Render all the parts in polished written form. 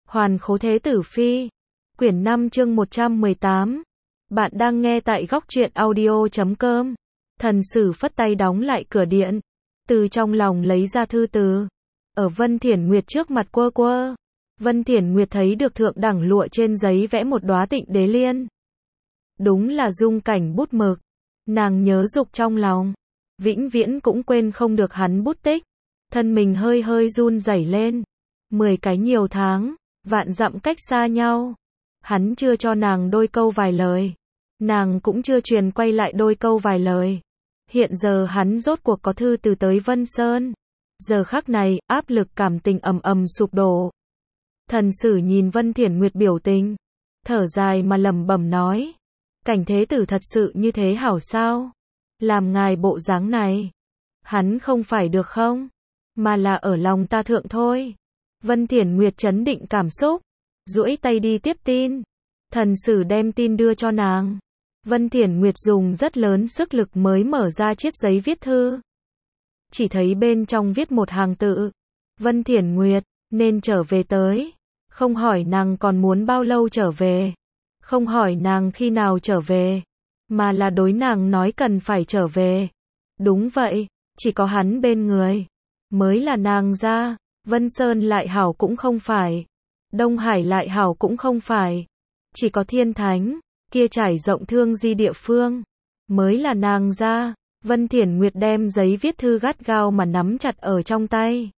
Hoàn Khố Thế Tử Phi, quyển 5 chương 118. Bạn đang nghe tại góc truyện audio.com. Thần Sử phất tay đóng lại cửa điện, từ trong lòng lấy ra thư từ, ở Vân Thiển Nguyệt trước mặt quơ quơ. Vân Thiển Nguyệt thấy được thượng đẳng lụa trên giấy vẽ một đóa Tịnh Đế Liên. Đúng là dung cảnh bút mực. Nàng nhớ dục trong lòng, vĩnh viễn cũng quên không được hắn bút tích. Thân mình hơi hơi run rẩy lên. 10 cái nhiều tháng, vạn dặm cách xa nhau. Hắn chưa cho nàng đôi câu vài lời. Nàng cũng chưa truyền quay lại đôi câu vài lời. Hiện giờ hắn rốt cuộc có thư từ tới Vân Sơn. Giờ khắc này, áp lực cảm tình ầm ầm sụp đổ. Thần Sử nhìn Vân Thiển Nguyệt biểu tình, thở dài mà lẩm bẩm nói: cảnh thế tử thật sự như thế hảo sao? Làm ngài bộ dáng này, hắn không phải được không? Mà là ở lòng ta thượng thôi. Vân Thiển Nguyệt trấn định cảm xúc, duỗi tay đi tiếp tin. Thần Sử đem tin đưa cho nàng. Vân Thiển Nguyệt dùng rất lớn sức lực mới mở ra chiếc giấy viết thư. Chỉ thấy bên trong viết một hàng tự: Vân Thiển Nguyệt, nên trở về tới. Không hỏi nàng còn muốn bao lâu trở về. Không hỏi nàng khi nào trở về. Mà là đối nàng nói cần phải trở về. Đúng vậy, chỉ có hắn bên người mới là nàng ra. Vân Sơn lại hảo cũng không phải. Đông Hải lại hảo cũng không phải. Chỉ có Thiên Thánh, kia trải rộng thương di địa phương, mới là nàng ra. Vân Thiển Nguyệt đem giấy viết thư gắt gao mà nắm chặt ở trong tay.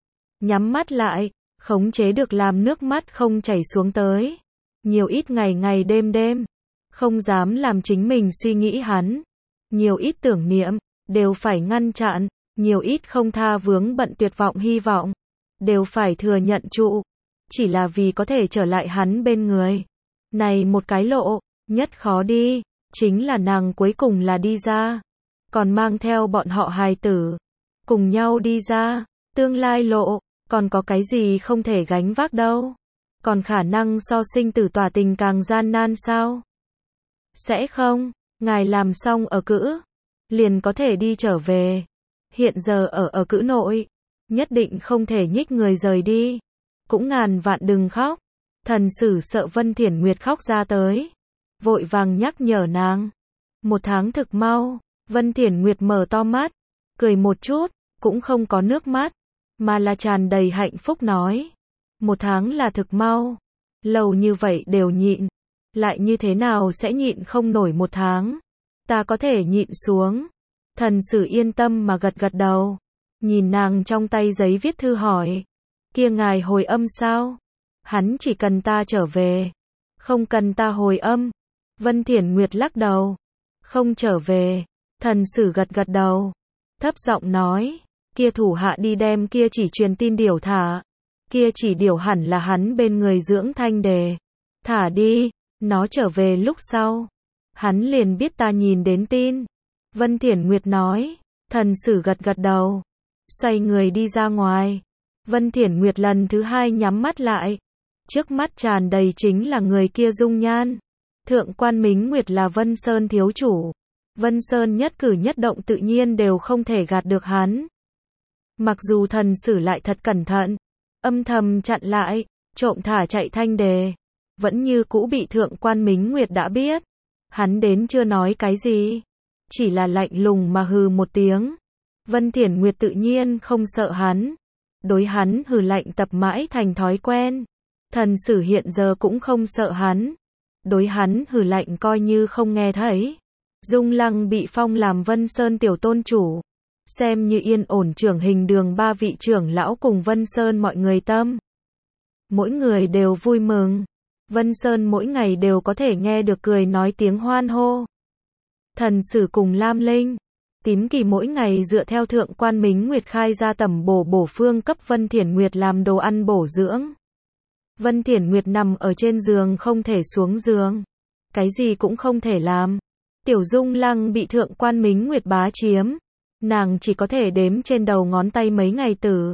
Nhắm mắt lại, khống chế được làm nước mắt không chảy xuống tới. Nhiều ít ngày ngày đêm đêm, không dám làm chính mình suy nghĩ hắn. Nhiều ít tưởng niệm, đều phải ngăn chặn. Nhiều ít không tha vướng bận tuyệt vọng hy vọng, đều phải thừa nhận trụ. Chỉ là vì có thể trở lại hắn bên người. Này một cái lộ, nhất khó đi, chính là nàng cuối cùng là đi ra. Còn mang theo bọn họ hài tử, cùng nhau đi ra. Tương lai lộ, còn có cái gì không thể gánh vác đâu. Còn khả năng so sinh tử tỏa tình càng gian nan sao? Sẽ không, ngài làm xong ở cữ, liền có thể đi trở về. Hiện giờ ở cữ nội, nhất định không thể nhích người rời đi. Cũng ngàn vạn đừng khóc. Thần Sử sợ Vân Thiển Nguyệt khóc ra tới, vội vàng nhắc nhở nàng. 1 tháng thực mau. Vân Thiển Nguyệt mở to mắt, cười một chút, cũng không có nước mắt, mà là tràn đầy hạnh phúc nói: 1 tháng là thực mau. Lâu như vậy đều nhịn, lại như thế nào sẽ nhịn không nổi 1 tháng? Ta có thể nhịn xuống. Thần Sử yên tâm mà gật gật đầu, nhìn nàng trong tay giấy viết thư hỏi: kia ngài hồi âm sao? Hắn chỉ cần ta trở về, không cần ta hồi âm. Vân Thiển Nguyệt lắc đầu: không trở về. Thần Sử gật gật đầu, thấp giọng nói: kia thủ hạ đi đem kia chỉ truyền tin điểu thả. Kia chỉ điểu hẳn là hắn bên người dưỡng thanh đề. Thả đi, nó trở về lúc sau, hắn liền biết ta nhìn đến tin. Vân Thiển Nguyệt nói. Thần Sử gật gật đầu, xoay người đi ra ngoài. Vân Thiển Nguyệt lần thứ 2 nhắm mắt lại. Trước mắt tràn đầy chính là người kia dung nhan. Thượng quan Mính Nguyệt là Vân Sơn thiếu chủ. Vân Sơn nhất cử nhất động tự nhiên đều không thể gạt được hắn. Mặc dù Thần Sử lại thật cẩn thận, âm thầm chặn lại, trộm thả chạy thanh đề, vẫn như cũ bị thượng quan Mính Nguyệt đã biết. Hắn đến chưa nói cái gì, chỉ là lạnh lùng mà hừ một tiếng. Vân Thiển Nguyệt tự nhiên không sợ hắn, đối hắn hừ lạnh tập mãi thành thói quen. Thần Sử hiện giờ cũng không sợ hắn, đối hắn hừ lạnh coi như không nghe thấy. Dung Lăng bị phong làm Vân Sơn tiểu tôn chủ, xem như yên ổn trưởng hình đường 3 vị trưởng lão cùng Vân Sơn mọi người tâm. Mỗi người đều vui mừng. Vân Sơn mỗi ngày đều có thể nghe được cười nói tiếng hoan hô. Thần Sử cùng Lam Linh, Tím Kỳ mỗi ngày dựa theo thượng quan Mính Nguyệt khai ra tẩm bổ phương cấp Vân Thiển Nguyệt làm đồ ăn bổ dưỡng. Vân Thiển Nguyệt nằm ở trên giường không thể xuống giường, cái gì cũng không thể làm. Tiểu Dung Lăng bị thượng quan Mính Nguyệt bá chiếm, nàng chỉ có thể đếm trên đầu ngón tay mấy ngày tử.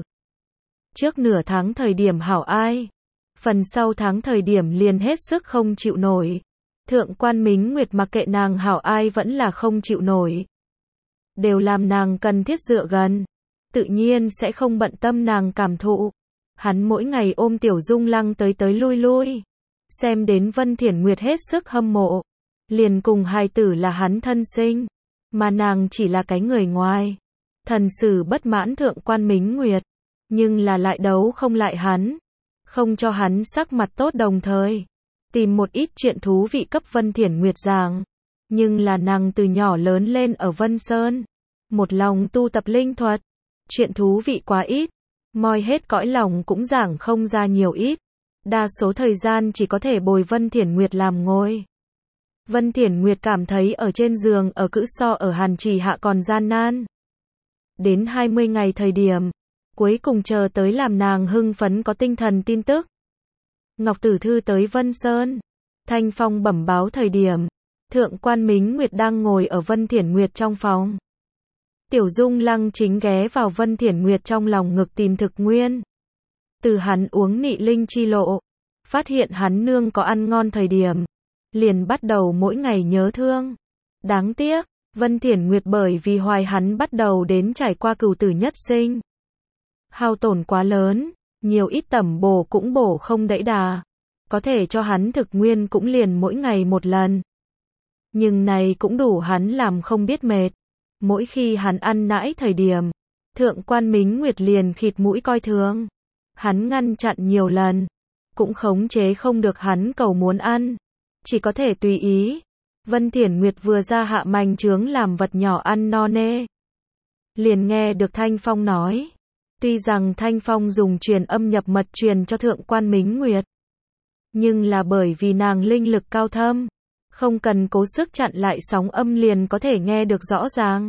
Trước nửa tháng thời điểm hảo ai, phần sau tháng thời điểm liền hết sức không chịu nổi. Thượng quan Mính Nguyệt mặc kệ nàng hảo ai vẫn là không chịu nổi. Đều làm nàng cần thiết dựa gần, tự nhiên sẽ không bận tâm nàng cảm thụ. Hắn mỗi ngày ôm Tiểu Dung Lăng tới tới lui lui, xem đến Vân Thiển Nguyệt hết sức hâm mộ, liền cùng hài tử là hắn thân sinh, mà nàng chỉ là cái người ngoài. Thần Sử bất mãn Thượng quan Mính Nguyệt, nhưng là lại đấu không lại hắn, không cho hắn sắc mặt tốt, đồng thời tìm một ít chuyện thú vị cấp Vân Thiển Nguyệt giảng. Nhưng là nàng từ nhỏ lớn lên ở Vân Sơn, một lòng tu tập linh thuật, chuyện thú vị quá ít, moi hết cõi lòng cũng giảng không ra nhiều ít, đa số thời gian chỉ có thể bồi Vân Thiển Nguyệt làm ngôi. Vân Thiển Nguyệt cảm thấy ở trên giường ở cữ so ở Hàn Trì hạ còn gian nan. Đến 20 ngày thời điểm, cuối cùng chờ tới làm nàng hưng phấn có tinh thần tin tức. Ngọc Tử Thư tới Vân Sơn, Thanh Phong bẩm báo thời điểm, Thượng quan Mính Nguyệt đang ngồi ở Vân Thiển Nguyệt trong phòng. Tiểu Dung Lăng chính ghé vào Vân Thiển Nguyệt trong lòng ngực tìm thực nguyên. Từ hắn uống nị linh chi lộ, phát hiện hắn nương có ăn ngon thời điểm, liền bắt đầu mỗi ngày nhớ thương. Đáng tiếc, Vân Thiển Nguyệt bởi vì hoài hắn bắt đầu đến trải qua cửu tử nhất sinh. Hao tổn quá lớn, nhiều ít tẩm bổ cũng bổ không đẫy đà. Có thể cho hắn thực nguyên cũng liền mỗi ngày một lần. Nhưng này cũng đủ hắn làm không biết mệt. Mỗi khi hắn ăn nãi thời điểm, Thượng quan Mính Nguyệt liền khịt mũi coi thường. Hắn ngăn chặn nhiều lần, cũng khống chế không được hắn cầu muốn ăn, chỉ có thể tùy ý. Vân Thiển Nguyệt vừa ra hạ manh trướng làm vật nhỏ ăn no nê, liền nghe được Thanh Phong nói. Tuy rằng Thanh Phong dùng truyền âm nhập mật truyền cho Thượng quan Mính Nguyệt, nhưng là bởi vì nàng linh lực cao thâm, không cần cố sức chặn lại sóng âm liền có thể nghe được rõ ràng.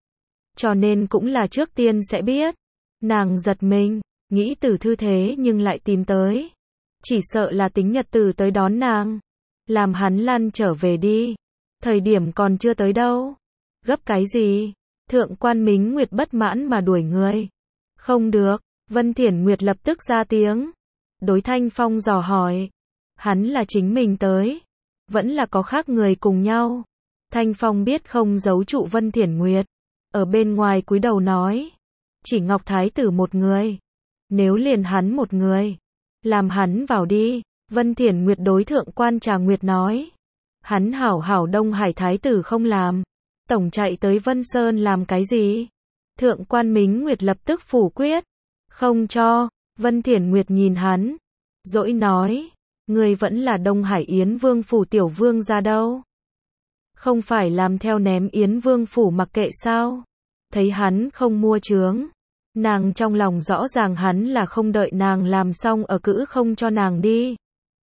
Cho nên cũng là trước tiên sẽ biết. Nàng giật mình, nghĩ Tử Thư thế nhưng lại tìm tới. Chỉ sợ là tính nhật tử tới đón nàng. Làm hắn lăn trở về đi. Thời điểm còn chưa tới đâu. Gấp cái gì? Thượng quan Mính Nguyệt bất mãn mà đuổi người. Không được, Vân Thiển Nguyệt lập tức ra tiếng. Đối Thanh Phong dò hỏi. Hắn là chính mình tới, vẫn là có khác người cùng nhau. Thanh Phong biết không giấu trụ Vân Thiển Nguyệt, ở bên ngoài cúi đầu nói. Chỉ Ngọc Thái tử một người. Nếu liền hắn một người, làm hắn vào đi. Vân Thiển Nguyệt đối Thượng quan Trà Nguyệt nói. Hắn hảo hảo Đông Hải Thái tử không làm. Tổng chạy tới Vân Sơn làm cái gì? Thượng quan Mính Nguyệt lập tức phủ quyết. Không cho. Vân Thiển Nguyệt nhìn hắn, dỗi nói. Người vẫn là Đông Hải Yến Vương phủ tiểu vương ra đâu. Không phải làm theo ném Yến Vương phủ mặc kệ sao? Thấy hắn không mua chướng, nàng trong lòng rõ ràng hắn là không đợi nàng làm xong ở cữ không cho nàng đi.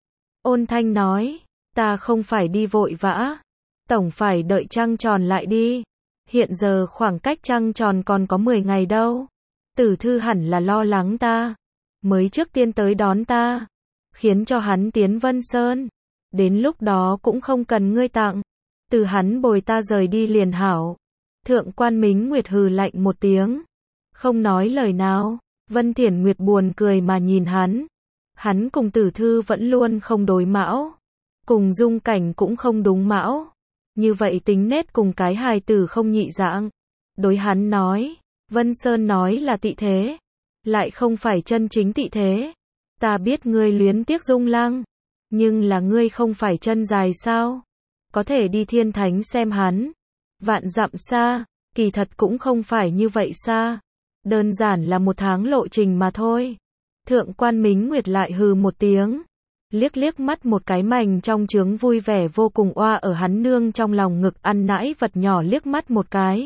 Ôn Thanh nói, ta không phải đi vội vã, tổng phải đợi trăng tròn lại đi. Hiện giờ khoảng cách trăng tròn còn có 10 ngày đâu. Tử Thư hẳn là lo lắng ta, mới trước tiên tới đón ta, khiến cho hắn tiến Vân Sơn. Đến lúc đó cũng không cần ngươi tặng, từ hắn bồi ta rời đi liền hảo. Thượng quan Mính Nguyệt hừ lạnh một tiếng, không nói lời nào. Vân Thiển Nguyệt buồn cười mà nhìn hắn. Hắn cùng Tử Thư vẫn luôn không đối mão, cùng Dung Cảnh cũng không đúng mão. Như vậy tính nết cùng cái hài tử không nhị dạng. Đối hắn nói, Vân Sơn nói là tị thế, lại không phải chân chính tị thế. Ta biết ngươi luyến tiếc Dung Lăng, nhưng là ngươi không phải chân dài sao? Có thể đi Thiên Thánh xem hắn. Vạn dặm xa, kỳ thật cũng không phải như vậy xa. Đơn giản là 1 tháng lộ trình mà thôi. Thượng quan Mính Nguyệt lại hừ một tiếng, liếc liếc mắt một cái mành trong trướng vui vẻ vô cùng oa ở hắn nương trong lòng ngực ăn nãi vật nhỏ liếc mắt một cái.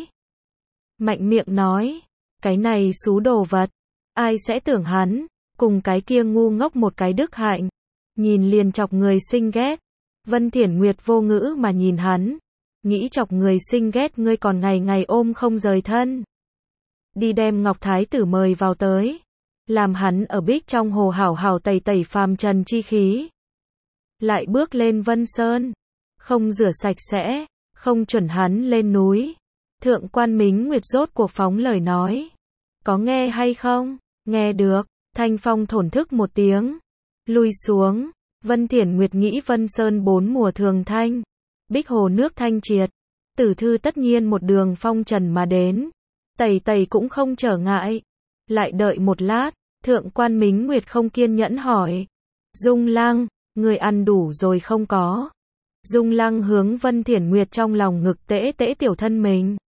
Mạnh miệng nói, cái này xú đồ vật, ai sẽ tưởng hắn, cùng cái kia ngu ngốc một cái đức hạnh, nhìn liền chọc người sinh ghét. Vân Thiển Nguyệt vô ngữ mà nhìn hắn, nghĩ chọc người sinh ghét ngươi còn ngày ngày ôm không rời thân. Đi đem Ngọc Thái tử mời vào tới, làm hắn ở Bích trong hồ hảo hảo tẩy tẩy phàm trần chi khí. Lại bước lên Vân Sơn, không rửa sạch sẽ, không chuẩn hắn lên núi. Thượng quan Mính Nguyệt rốt cuộc phóng lời nói. Có nghe hay không? Nghe được. Thanh Phong thổn thức một tiếng, lui xuống. Vân Thiển Nguyệt nghĩ Vân Sơn 4 mùa thường thanh, Bích hồ nước thanh triệt, Tử Thư tất nhiên một đường phong trần mà đến, tẩy tẩy cũng không trở ngại. Lại đợi một lát, Thượng quan Mính Nguyệt không kiên nhẫn hỏi. Dung Lăng, người ăn đủ rồi không có? Dung Lăng hướng Vân Thiển Nguyệt trong lòng ngực tễ tễ tiểu thân mình.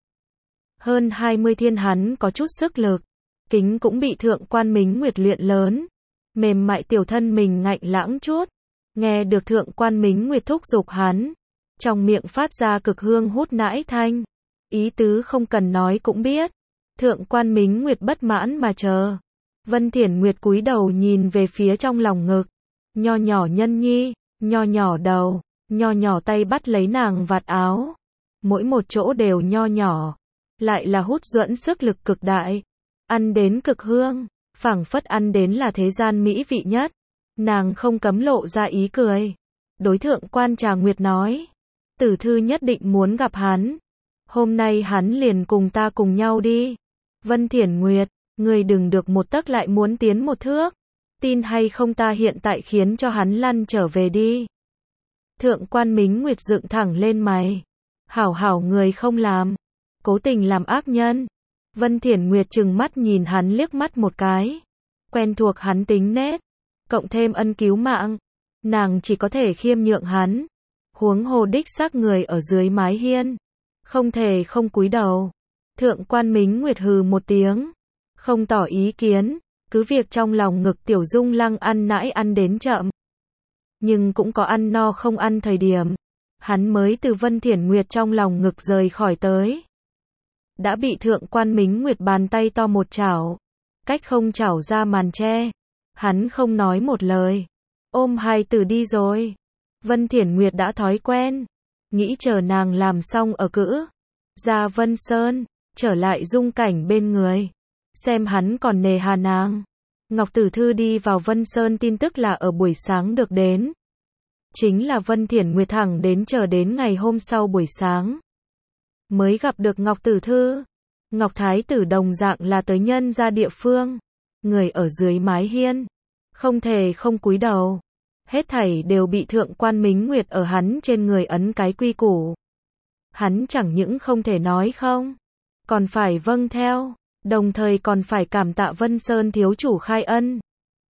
Hơn 20 thiên hắn có chút sức lực, kính cũng bị thượng quan Mính Nguyệt luyện lớn. Mềm mại tiểu thân mình ngạnh lãng chút. Nghe được thượng quan Mính Nguyệt thúc giục hắn. Trong miệng phát ra cực hương hút nãi thanh. Ý tứ không cần nói cũng biết. Thượng quan Mính Nguyệt bất mãn mà chờ. Vân Thiển Nguyệt cúi đầu nhìn về phía trong lòng ngực. Nho nhỏ nhân nhi, nho nhỏ đầu, nho nhỏ tay bắt lấy nàng vạt áo. Mỗi một chỗ đều nho nhỏ. Lại là hút duẫn sức lực cực đại. Ăn đến cực hương, phảng phất ăn đến là thế gian mỹ vị nhất. Nàng không cấm lộ ra ý cười. Đối thượng quan Trà Nguyệt nói. Tử thư nhất định muốn gặp hắn. Hôm nay hắn liền cùng ta cùng nhau đi. Vân Thiển Nguyệt, người đừng được một tấc lại muốn tiến một thước. Tin hay không ta hiện tại khiến cho hắn lăn trở về đi. Thượng quan Mính Nguyệt dựng thẳng lên mày. Hảo hảo người không làm. Cố tình làm ác nhân. Vân Thiển Nguyệt trừng mắt nhìn hắn liếc mắt một cái. Quen thuộc hắn tính nết. Cộng thêm ân cứu mạng. Nàng chỉ có thể khiêm nhượng hắn. Huống hồ đích xác người ở dưới mái hiên. Không thể không cúi đầu. Thượng quan Mính Nguyệt hừ một tiếng. Không tỏ ý kiến. Cứ việc trong lòng ngực tiểu Dung Lăng ăn nãi ăn đến chậm. Nhưng cũng có ăn no không ăn thời điểm. Hắn mới từ Vân Thiển Nguyệt trong lòng ngực rời khỏi tới. Đã bị thượng quan Mính Nguyệt bàn tay to một chảo. Cách không chảo ra màn tre. Hắn không nói một lời. Ôm hài tử đi rồi. Vân Thiển Nguyệt đã thói quen. Nghĩ chờ nàng làm xong ở cữ. Ra Vân Sơn. Trở lại Dung Cảnh bên người. Xem hắn còn nề hà nàng. Ngọc Tử Thư đi vào Vân Sơn tin tức là ở buổi sáng được đến. Chính là Vân Thiển Nguyệt thẳng đến chờ đến ngày hôm sau buổi sáng. Mới gặp được Ngọc Tử Thư. Ngọc Thái Tử đồng dạng là tới nhân ra địa phương. Người ở dưới mái hiên. Không thể không cúi đầu. Hết thảy đều bị thượng quan Mính Nguyệt ở hắn trên người ấn cái quy củ. Hắn chẳng những không thể nói không. Còn phải vâng theo. Đồng thời còn phải cảm tạ Vân Sơn thiếu chủ khai ân.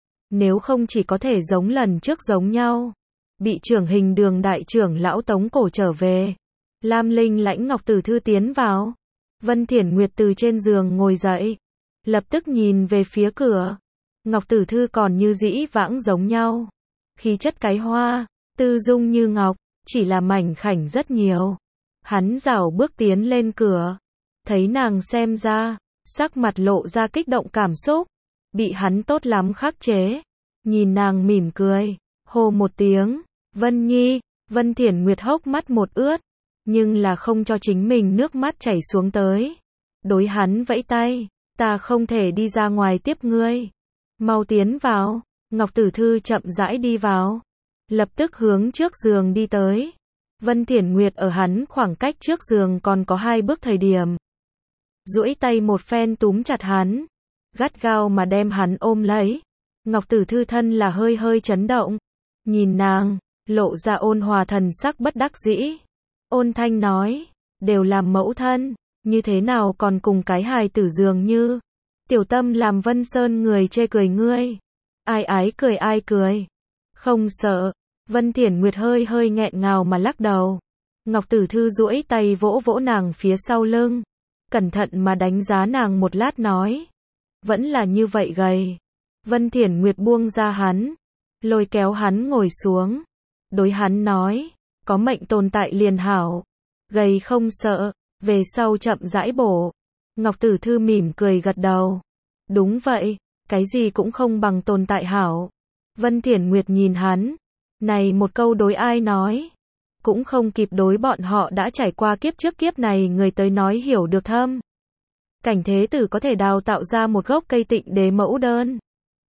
Nếu không chỉ có thể giống lần trước giống nhau. Bị trưởng hình đường đại trưởng lão tống cổ trở về. Lam Linh lãnh Ngọc Tử Thư tiến vào. Vân Thiển Nguyệt từ trên giường ngồi dậy. Lập tức nhìn về phía cửa. Ngọc Tử Thư còn như dĩ vãng giống nhau. Khí chất cái hoa, tư dung như ngọc, chỉ là mảnh khảnh rất nhiều. Hắn rảo bước tiến lên cửa. Thấy nàng xem ra, sắc mặt lộ ra kích động cảm xúc. Bị hắn tốt lắm khắc chế. Nhìn nàng mỉm cười, hô một tiếng, Vân Nhi. Vân Thiển Nguyệt hốc mắt một ướt. Nhưng là không cho chính mình nước mắt chảy xuống tới. Đối hắn vẫy tay, ta không thể đi ra ngoài tiếp ngươi. Mau tiến vào. Ngọc Tử Thư chậm rãi đi vào. Lập tức hướng trước giường đi tới. Vân Thiển Nguyệt ở hắn khoảng cách trước giường còn có 2 bước thời điểm. Duỗi tay một phen túm chặt hắn. Gắt gao mà đem hắn ôm lấy. Ngọc Tử Thư thân là hơi hơi chấn động. Nhìn nàng, lộ ra ôn hòa thần sắc bất đắc dĩ. Ôn thanh nói, đều làm mẫu thân, như thế nào còn cùng cái hài tử dường như. Tiểu tâm làm Vân Sơn người chê cười ngươi. Ai ái cười ai cười. Không sợ. Vân Thiển Nguyệt hơi hơi nghẹn ngào mà lắc đầu. Ngọc Tử Thư duỗi tay vỗ vỗ nàng phía sau lưng. Cẩn thận mà đánh giá nàng một lát nói. Vẫn là như vậy gầy. Vân Thiển Nguyệt buông ra hắn. Lôi kéo hắn ngồi xuống. Đối hắn nói. Có mệnh tồn tại liền hảo. Gầy không sợ. Về sau chậm rãi bổ. Ngọc Tử Thư mỉm cười gật đầu. Đúng vậy. Cái gì cũng không bằng tồn tại hảo. Vân Thiển Nguyệt nhìn hắn. Này một câu đối ai nói. Cũng không kịp đối bọn họ đã trải qua kiếp trước kiếp này người tới nói hiểu được thâm. Cảnh Thế Tử có thể đào tạo ra một gốc cây tịnh đế mẫu đơn.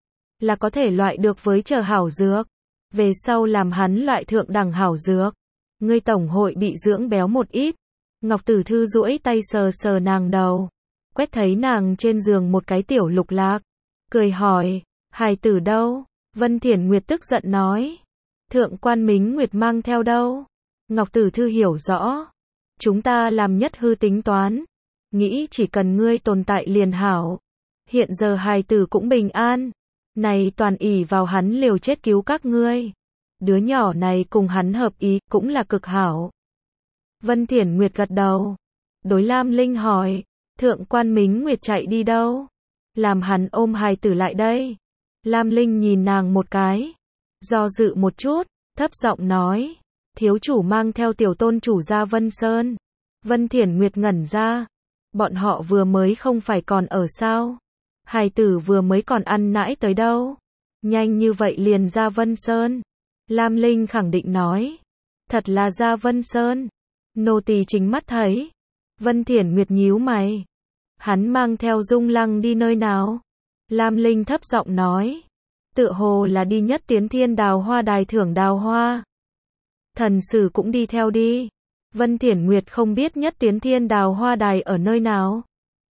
Là có thể loại được với chờ hảo dược. Về sau làm hắn loại thượng đẳng hảo dược. Ngươi tổng hội bị dưỡng béo một ít. Ngọc Tử Thư duỗi tay sờ sờ nàng đầu. Quét thấy nàng trên giường một cái tiểu lục lạc. Cười hỏi, hài tử đâu? Vân Thiển Nguyệt tức giận nói. Thượng quan Mính Nguyệt mang theo đâu? Ngọc Tử Thư hiểu rõ. Chúng ta làm nhất hư tính toán. Nghĩ chỉ cần ngươi tồn tại liền hảo. Hiện giờ hài tử cũng bình an. Này toàn ỷ vào hắn liều chết cứu các ngươi. Đứa nhỏ này cùng hắn hợp ý, cũng là cực hảo. Vân Thiển Nguyệt gật đầu. Đối Lam Linh hỏi, Thượng quan Mính Nguyệt chạy đi đâu? Làm hắn ôm hài tử lại đây. Lam Linh nhìn nàng một cái. Do dự một chút, thấp giọng nói, thiếu chủ mang theo tiểu tôn chủ ra Vân Sơn. Vân Thiển Nguyệt ngẩn ra. Bọn họ vừa mới không phải còn ở sao? Hài tử vừa mới còn ăn nãi tới đâu? Nhanh như vậy liền ra Vân Sơn. Lam Linh khẳng định nói. Thật là ra Vân Sơn. Nô tỳ chính mắt thấy. Vân Thiển Nguyệt nhíu mày. Hắn mang theo Dung Lăng đi nơi nào? Lam Linh thấp giọng nói. Tựa hồ là đi Nhất Tiến Thiên Đào Hoa Đài thưởng đào hoa. Thần sử cũng đi theo đi. Vân Thiển Nguyệt không biết Nhất Tiến Thiên Đào Hoa Đài ở nơi nào.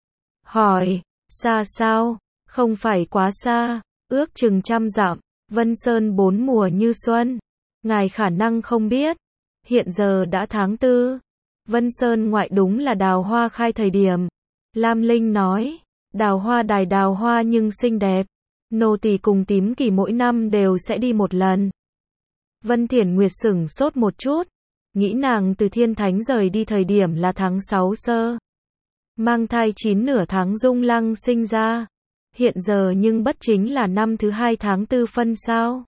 Hỏi, xa sao? Không phải quá xa, ước chừng 100 dặm. Vân Sơn 4 mùa như xuân. Ngài khả năng không biết. Hiện giờ đã tháng 4. Vân Sơn ngoại đúng là đào hoa khai thời điểm. Lam Linh nói, đào hoa đài đào hoa nhưng xinh đẹp. Nô tỳ cùng Tím Kỳ mỗi năm đều sẽ đi một lần. Vân Thiển Nguyệt sửng sốt một chút. Nghĩ nàng từ Thiên Thánh rời đi thời điểm là tháng 6 sơ. Mang thai 9 nửa tháng Dung Lăng sinh ra. Hiện giờ nhưng bất chính là năm thứ 2 tháng 4 phân sao.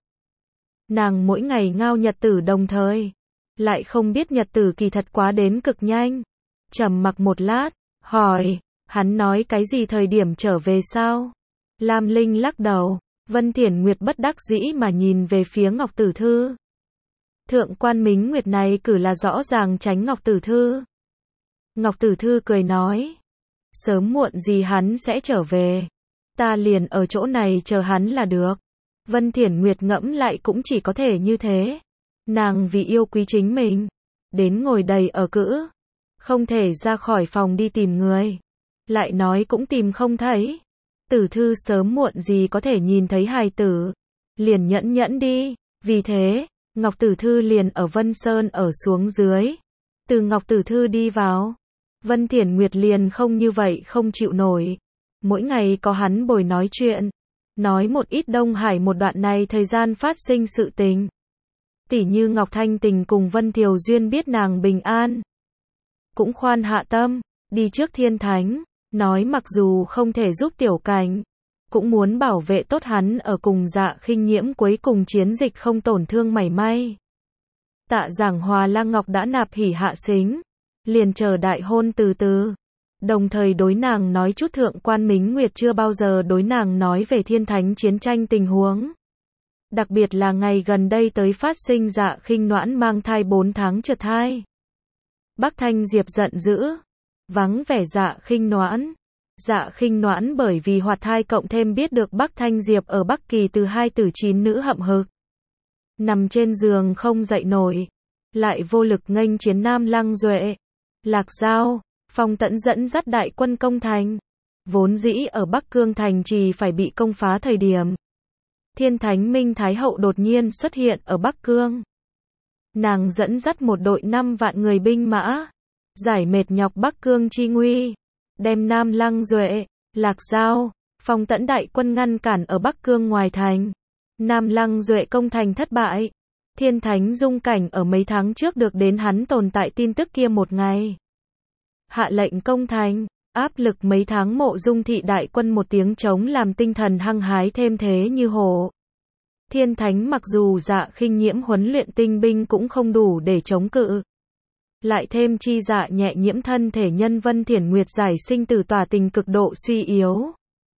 Nàng mỗi ngày ngao nhật tử đồng thời. Lại không biết nhật tử kỳ thật quá đến cực nhanh. Trầm mặc một lát, hỏi, hắn nói cái gì thời điểm trở về sao? Lam Linh lắc đầu. Vân Thiển Nguyệt bất đắc dĩ mà nhìn về phía Ngọc Tử Thư. Thượng quan Mính Nguyệt này cử là rõ ràng tránh Ngọc Tử Thư. Ngọc Tử Thư cười nói, sớm muộn gì hắn sẽ trở về. Ta liền ở chỗ này chờ hắn là được. Vân Thiển Nguyệt ngẫm lại cũng chỉ có thể như thế. Nàng vì yêu quý chính mình, đến ngồi đầy ở cữ, không thể ra khỏi phòng đi tìm người. Lại nói cũng tìm không thấy. Tử Thư sớm muộn gì có thể nhìn thấy hài tử. Liền nhẫn nhẫn đi. Vì thế, Ngọc Tử Thư liền ở Vân Sơn ở xuống dưới. Từ Ngọc Tử Thư đi vào, Vân Thiển Nguyệt liền không như vậy không chịu nổi. Mỗi ngày có hắn bồi nói chuyện. Nói một ít Đông Hải một đoạn này thời gian phát sinh sự tình. Tỉ như Ngọc Thanh Tình cùng Vân Thiều Duyên biết nàng bình an. Cũng khoan hạ tâm, đi trước Thiên Thánh. Nói mặc dù không thể giúp Tiểu Cảnh, cũng muốn bảo vệ tốt hắn ở cùng Dạ Khinh Nhiễm cuối cùng chiến dịch không tổn thương mảy may. Tạ Giảng Hòa Lăng Ngọc đã nạp hỉ hạ xính, liền chờ đại hôn từ từ. Đồng thời đối nàng nói chút Thượng quan Mính Nguyệt chưa bao giờ đối nàng nói về Thiên Thánh chiến tranh tình huống. Đặc biệt là ngày gần đây tới phát sinh Dạ Khinh Noãn mang thai 4 tháng trượt thai. Bắc Thanh Diệp giận dữ, vắng vẻ Dạ Khinh Noãn. Dạ Khinh Noãn bởi vì hoạt thai cộng thêm biết được Bắc Thanh Diệp ở Bắc Kỳ từ 2 tử 9 nữ hậm hực. Nằm trên giường không dậy nổi, lại vô lực nghênh chiến Nam Lăng Duệ. Lạc Giao, Phong Tẫn dẫn dắt đại quân công thành. Vốn dĩ ở Bắc Cương thành trì phải bị công phá thời điểm. Thiên Thánh Minh Thái Hậu đột nhiên xuất hiện ở Bắc Cương. Nàng dẫn dắt một đội 5 vạn người binh mã, giải mệt nhọc Bắc Cương chi nguy, đem Nam Lăng Duệ, Lạc Giao, Phong Tẫn đại quân ngăn cản ở Bắc Cương ngoài thành. Nam Lăng Duệ công thành thất bại. Thiên Thánh Dung Cảnh ở mấy tháng trước được đến hắn tồn tại tin tức kia một ngày. Hạ lệnh công thành, áp lực mấy tháng Mộ Dung thị đại quân một tiếng chống làm tinh thần hăng hái thêm thế như hổ. Thiên Thánh mặc dù Dạ Khinh Nhiễm huấn luyện tinh binh cũng không đủ để chống cự. Lại thêm chi Dạ nhẹ nhiễm thân thể nhân Vân Thiển Nguyệt giải sinh tử tỏa tình cực độ suy yếu.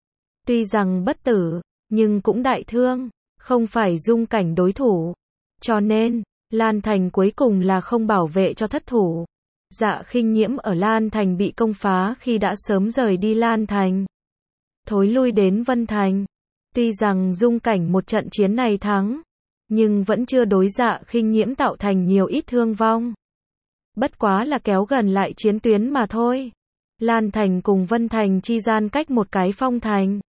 Tuy rằng bất tử, nhưng cũng đại thương, không phải Dung Cảnh đối thủ. Cho nên, Lan Thành cuối cùng là không bảo vệ cho thất thủ. Dạ Khinh Nhiễm ở Lan Thành bị công phá khi đã sớm rời đi Lan Thành. Thối lui đến Vân Thành. Tuy rằng Dung Cảnh một trận chiến này thắng, nhưng vẫn chưa đối Dạ Khinh Nhiễm tạo thành nhiều ít thương vong. Bất quá là kéo gần lại chiến tuyến mà thôi. Lan Thành cùng Vân Thành chi gian cách một cái Phong Thành.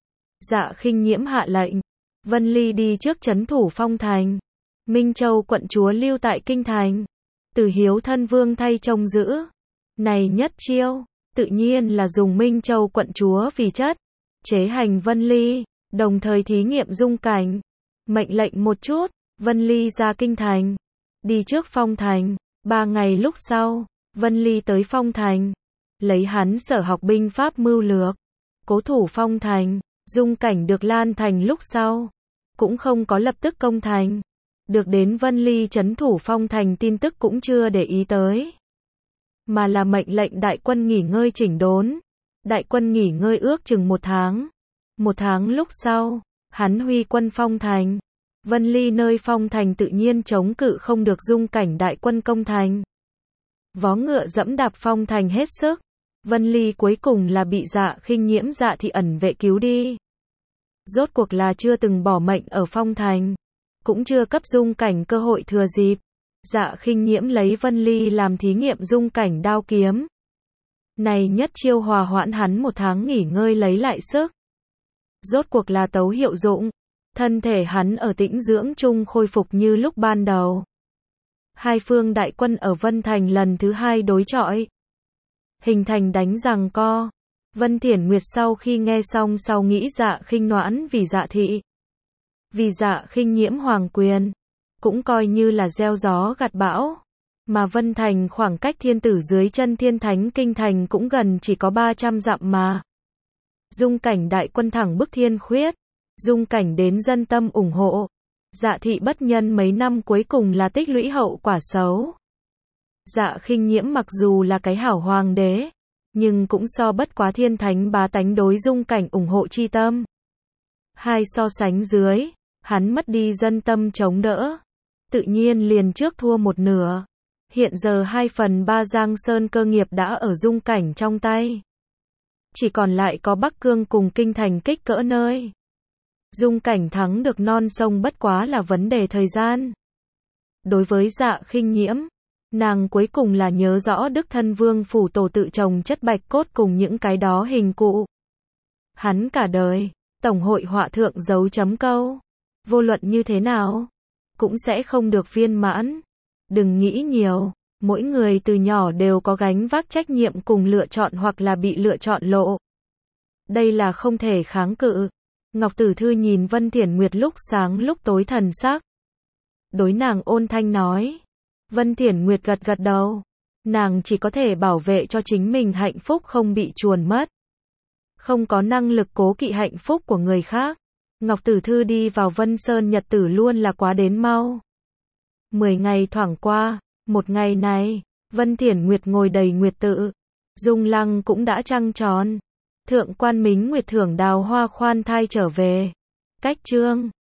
Dạ Khinh Nhiễm hạ lệnh, Vân Ly đi trước trấn thủ Phong Thành. Minh Châu quận chúa lưu tại Kinh Thành. Từ Hiếu thân vương thay trông giữ. Này nhất chiêu, tự nhiên là dùng Minh Châu quận chúa vì chất, chế hành Vân Ly. đồng thời thí nghiệm dung cảnh. Mệnh lệnh một chút, Vân Ly ra kinh thành, đi trước Phong Thành. 3 ngày lúc sau, Vân Ly tới Phong Thành, lấy hắn sở học binh pháp mưu lược, cố thủ Phong Thành. Dung cảnh được Lan Thành lúc sau, cũng không có lập tức công thành. Được đến Vân Ly trấn thủ Phong Thành tin tức cũng chưa để ý tới, mà là mệnh lệnh đại quân nghỉ ngơi chỉnh đốn. Đại quân nghỉ ngơi ước chừng 1 tháng. 1 tháng lúc sau, hắn huy quân Phong Thành. Vân Ly nơi Phong Thành tự nhiên chống cự không được dung cảnh đại quân công thành. Vó ngựa dẫm đạp Phong Thành hết sức. Vân Ly cuối cùng là bị Dạ Khinh Nhiễm Dạ thị ẩn vệ cứu đi. Rốt cuộc là chưa từng bỏ mệnh ở Phong Thành, cũng chưa cấp dung cảnh cơ hội thừa dịp. Dạ Khinh Nhiễm lấy Vân Ly làm thí nghiệm dung cảnh đao kiếm. Này nhất chiêu hòa hoãn hắn 1 tháng nghỉ ngơi lấy lại sức. Rốt cuộc là tấu hiệu dụng. Thân thể hắn ở tĩnh dưỡng chung khôi phục như lúc ban đầu. Hai phương đại quân ở Vân Thành lần thứ 2 đối chọi, hình thành đánh giằng co. Vân Thiển Nguyệt sau khi nghe xong sau nghĩ Dạ Khinh Noãn vì Dạ thị, vì Dạ Khinh Nhiễm hoàng quyền, cũng coi như là gieo gió gặt bão. Mà Vân Thành khoảng cách Thiên Tử dưới chân Thiên Thánh Kinh Thành cũng gần chỉ có 300 dặm mà. Dung cảnh đại quân thẳng bức Thiên Khuyết, dung cảnh đến dân tâm ủng hộ. Dạ thị bất nhân mấy năm cuối cùng là tích lũy hậu quả xấu. Dạ Khinh Nhiễm mặc dù là cái hảo hoàng đế, nhưng cũng so bất quá Thiên Thánh bá tánh đối dung cảnh ủng hộ chi tâm. Hai so sánh dưới, hắn mất đi dân tâm chống đỡ, tự nhiên liền trước thua 1/2. Hiện giờ 2/3 Giang Sơn cơ nghiệp đã ở dung cảnh trong tay. Chỉ còn lại có Bắc Cương cùng Kinh Thành kích cỡ nơi. Dung cảnh thắng được non sông bất quá là vấn đề thời gian. Đối với Dạ Khinh Nhiễm, nàng cuối cùng là nhớ rõ Đức Thân Vương phủ tổ tự trồng chất bạch cốt cùng những cái đó hình cụ. Hắn cả đời, tổng hội họa thượng dấu chấm câu. Vô luận như thế nào, cũng sẽ không được viên mãn. Đừng nghĩ nhiều, mỗi người từ nhỏ đều có gánh vác trách nhiệm cùng lựa chọn hoặc là bị lựa chọn lộ. Đây là không thể kháng cự. Ngọc Tử Thư nhìn Vân Thiển Nguyệt lúc sáng lúc tối thần sắc. Đối nàng ôn thanh nói. Vân Thiển Nguyệt gật gật đầu. Nàng chỉ có thể bảo vệ cho chính mình hạnh phúc không bị chuồn mất. Không có năng lực cố kỵ hạnh phúc của người khác. Ngọc Tử Thư đi vào Vân Sơn nhật tử luôn là quá đến mau. 10 ngày thoảng qua, một ngày này, Vân Thiển Nguyệt ngồi đầy nguyệt tự. Dung lăng cũng đã trăng tròn. Thượng quan Mính Nguyệt thưởng đào hoa khoan thai trở về. Cách chương